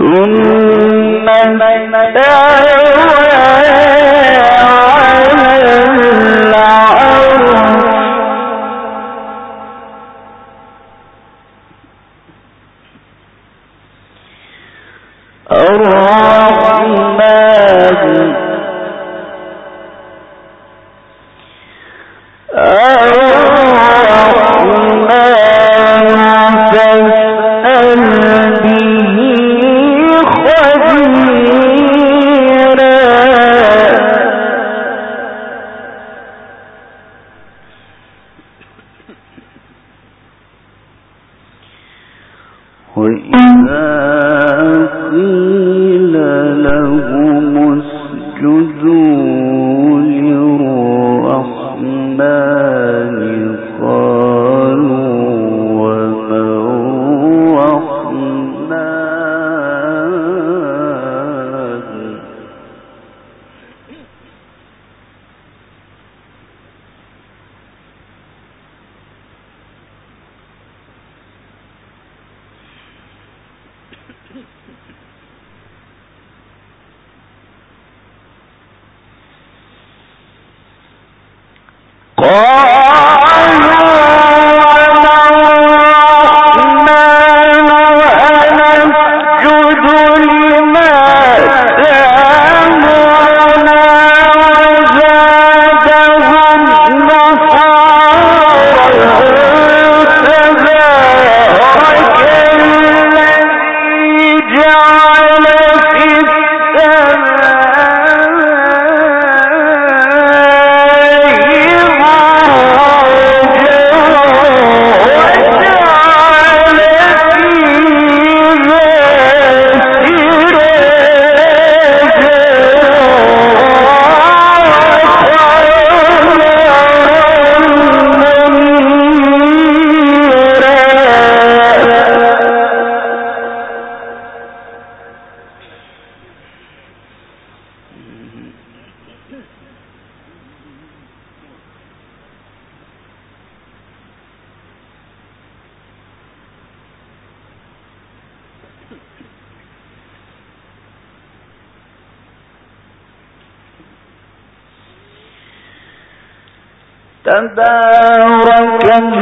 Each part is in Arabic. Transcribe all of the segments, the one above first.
تبارك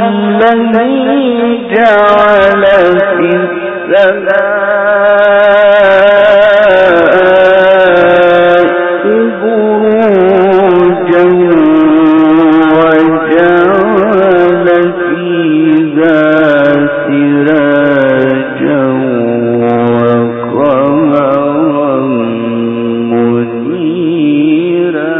الذي جعل في السماء بروجا وجعل فيها سراجا وقمرا منيرا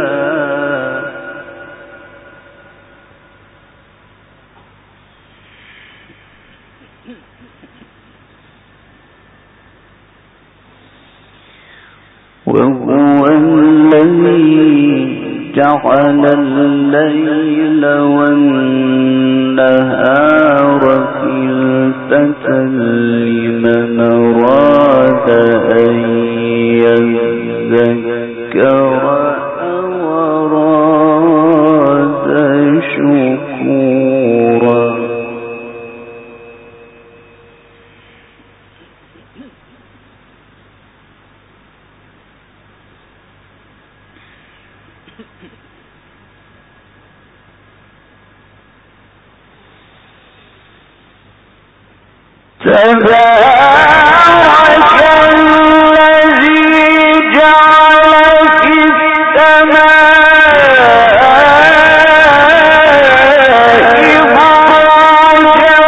وهو الذي جعل الليل والنهار خلفة لمن أراد أن يذكر أو أراد شكورا تبارك الذي جعل في السماء بروجا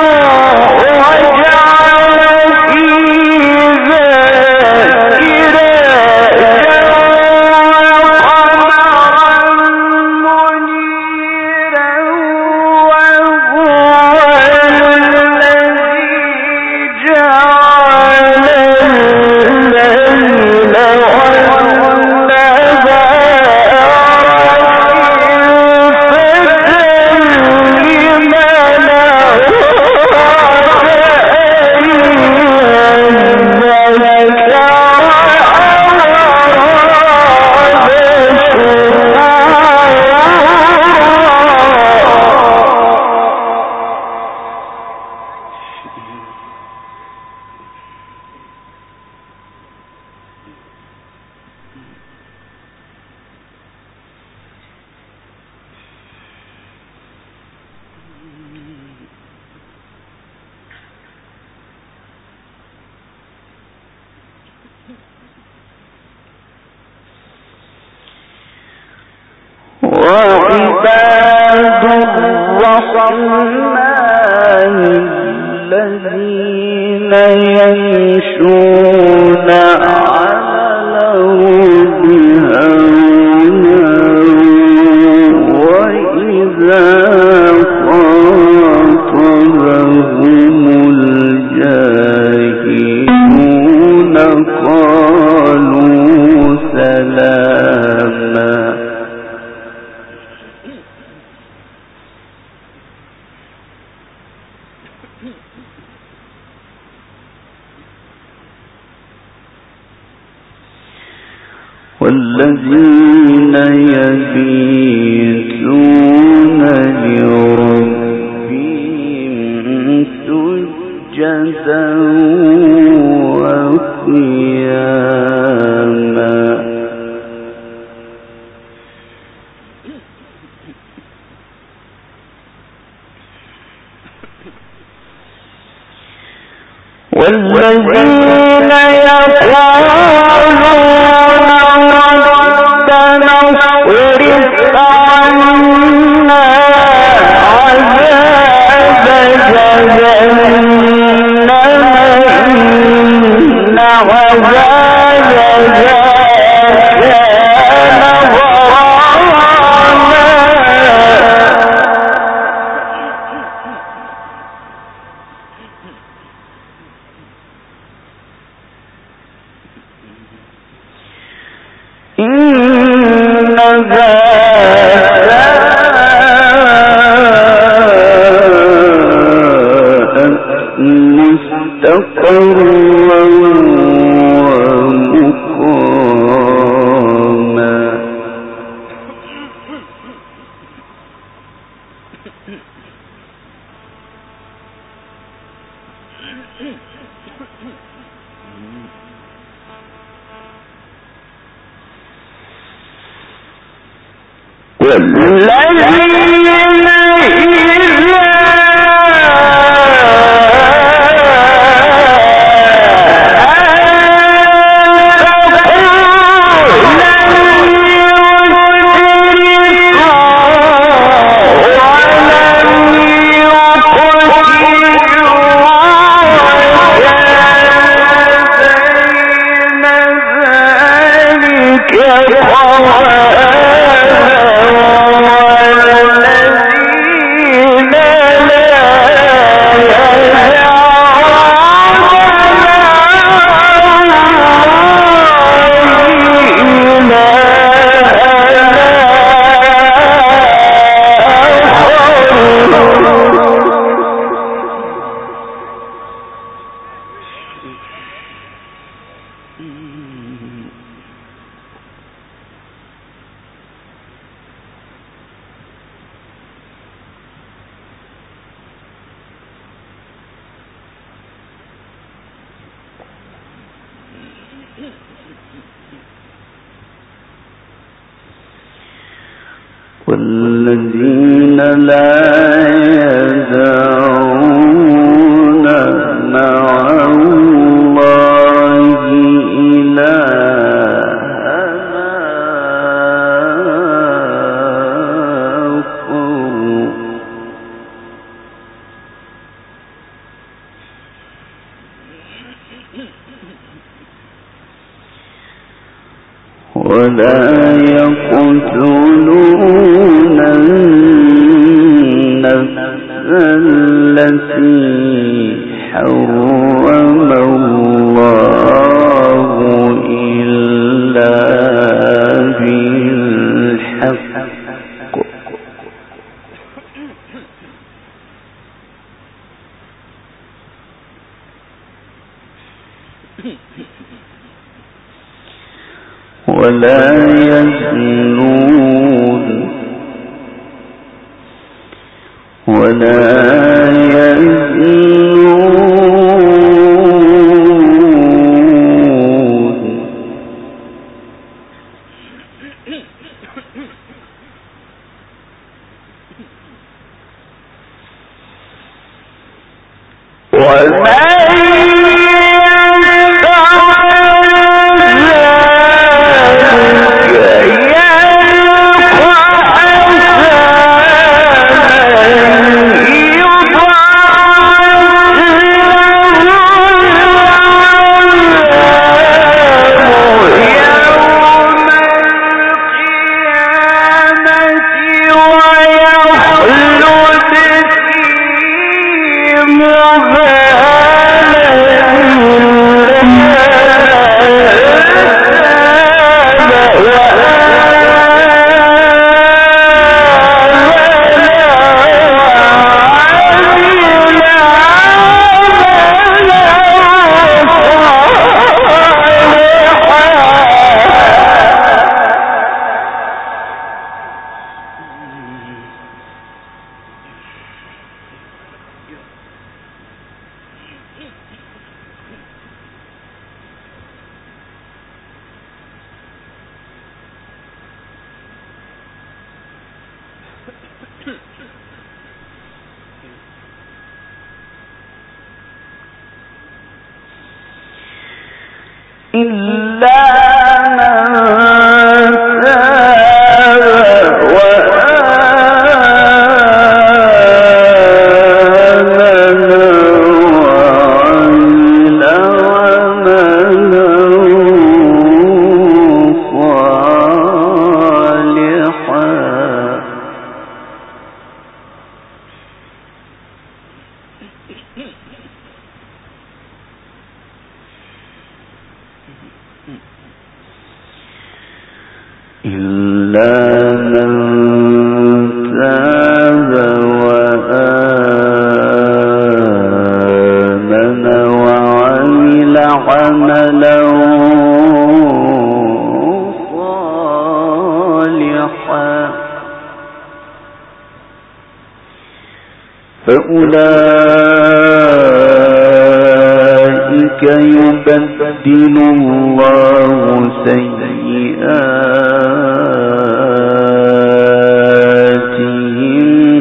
وجعل فيها سراجا وقمرا منيرا وهو الذي جعل وعباد الرحمن الذين يمشون على الأرض هونا وإذا خاطبهم الجاهلون قالوا سلاما. والذين يبيتون لربهم سجدا وقياما. والذين يقولون ربنا اصرف عنا عذاب جهنم إن عذابها كان غراما. إنها ساءت مستقرا ومقاما. والذين والذين لا يدعون مع الله إلها آخر ولا يقتلون النفس التي حرم الله إلا بالحق ولا يزنون فأولئك يبدل الله سيئاتهم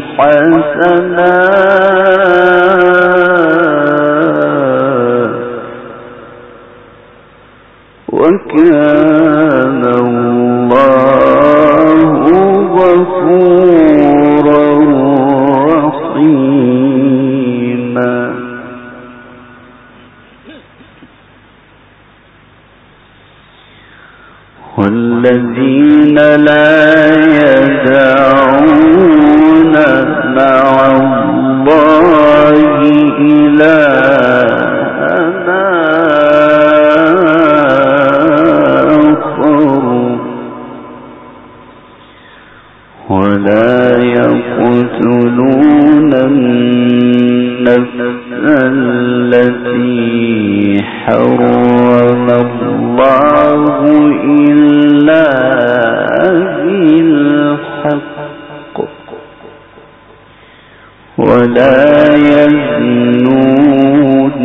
حسنات وكان الله غفورا رحيما. والذين لا يدعون مع الله إلهًا آخر ولا يقتلون النفس التي حرم الله إلا بالحق ولا يزنون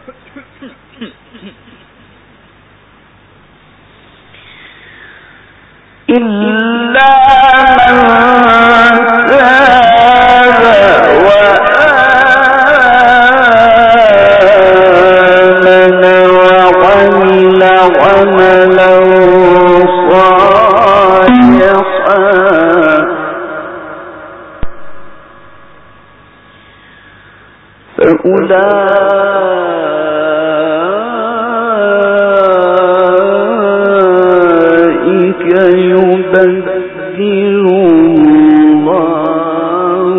إلا من تاب وآمن وعمل عملا صالحا فأولئك يبدل الله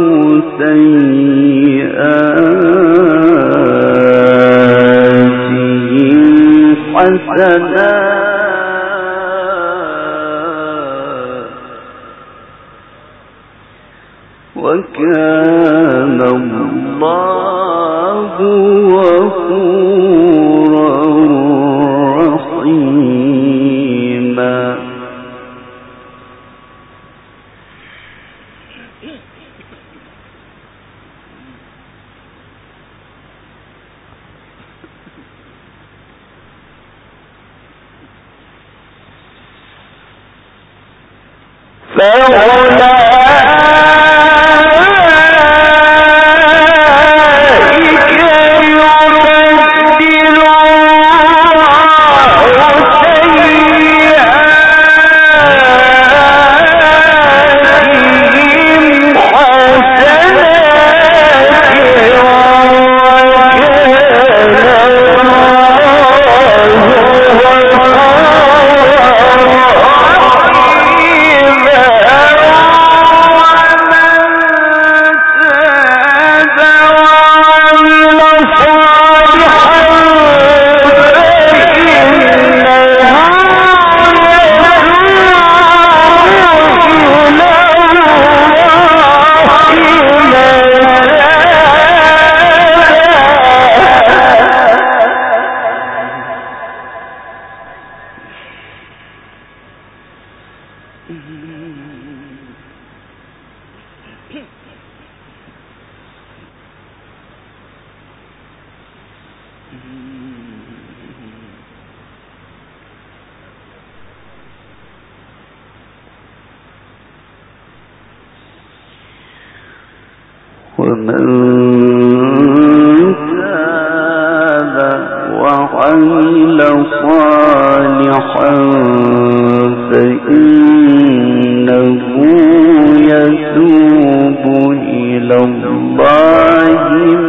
سيئاتهم حسنات وكان الله غفورا رحيما. ومن تاب وعمل صالحا فإنه يتوب إلى الله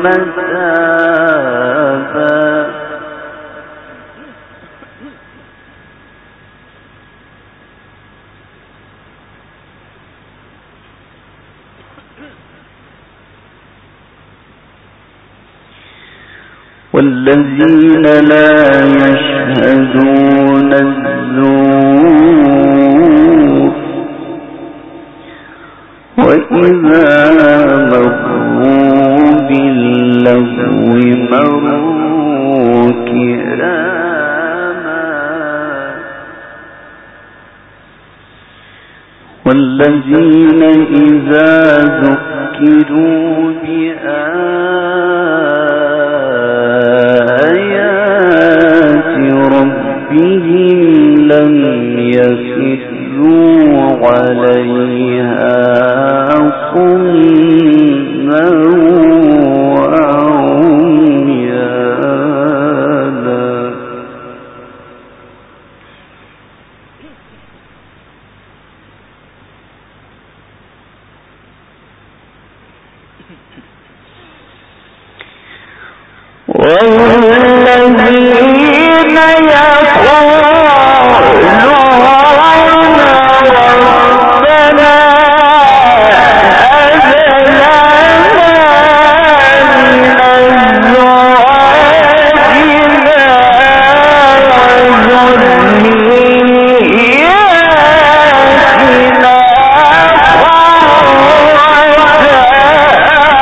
متابا. والذين لا يشهدون الزور وإذا مروا باللغو مروا كراما. والذين إذا ذكروا بآيات ربهم لم يخروا عليها صما وعميانا. والذين يقولون ربنا هب لنا من أزواجنا وذرياتنا قرة أعين.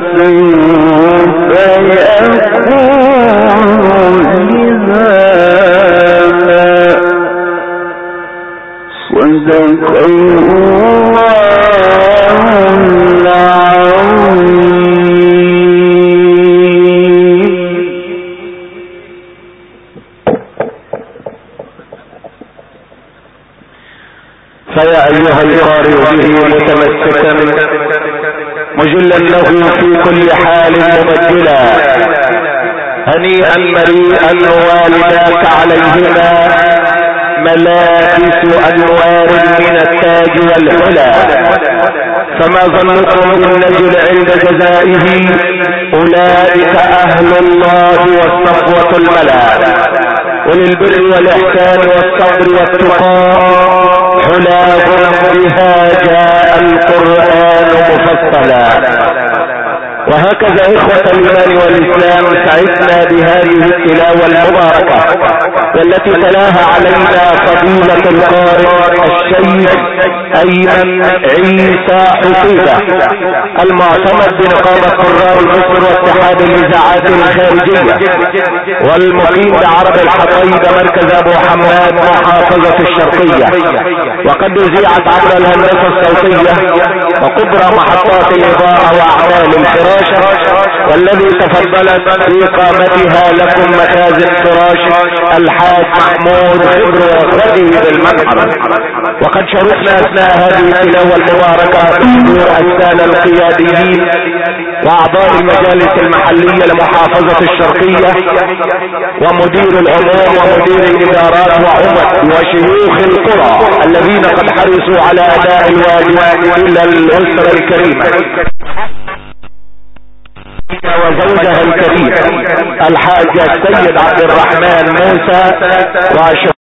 فيا أيها القارئ به متمسكا مجلا له في كل حال مبجلا، هنيئا مريئا والداك عليهما ملابس أنوار من التاج والحلى، فما ظنكم بالنجل عند جزائه؟ أولئك أهل الله والصفوة الملا، وللبر والإحسان والصبر والتقى حلاهم بها جاء القرآن مفصلا. وهكذا إخوة الإيمان والإسلام سعدنا بهذه التلاوة المباركة والتي تلاها علينا فضيلة القارئ الشيخ أيمن عيسى حفيظة المعتمد بنقابة قراء مصر واتحاد الإذاعات الخارجية، والمقيم بعرب الحطيب مركز أبو حماد محافظة الشرقية، وقد أذيعت عبر الهندسة الصوتية وكبرى محطات الإضاءة وأعمال الفراش، والذي تفضلت في إقامتها لكم مخازن فراش الحاج محمود خبر وإخوته بالمنحر. وقد شرفنا أثناء هذه التلاوة المباركة حضور السادة القياديين وأعضاء المجالس المحلية لمحافظة الشرقية ومدير العموم ومدير الإدارات وعمد وشيوخ القرى الذين قد حرصوا على أداء الواجب إلى الأسرة الكريمة وزوجها الكريم الحاج السيد عبد الرحمن موسى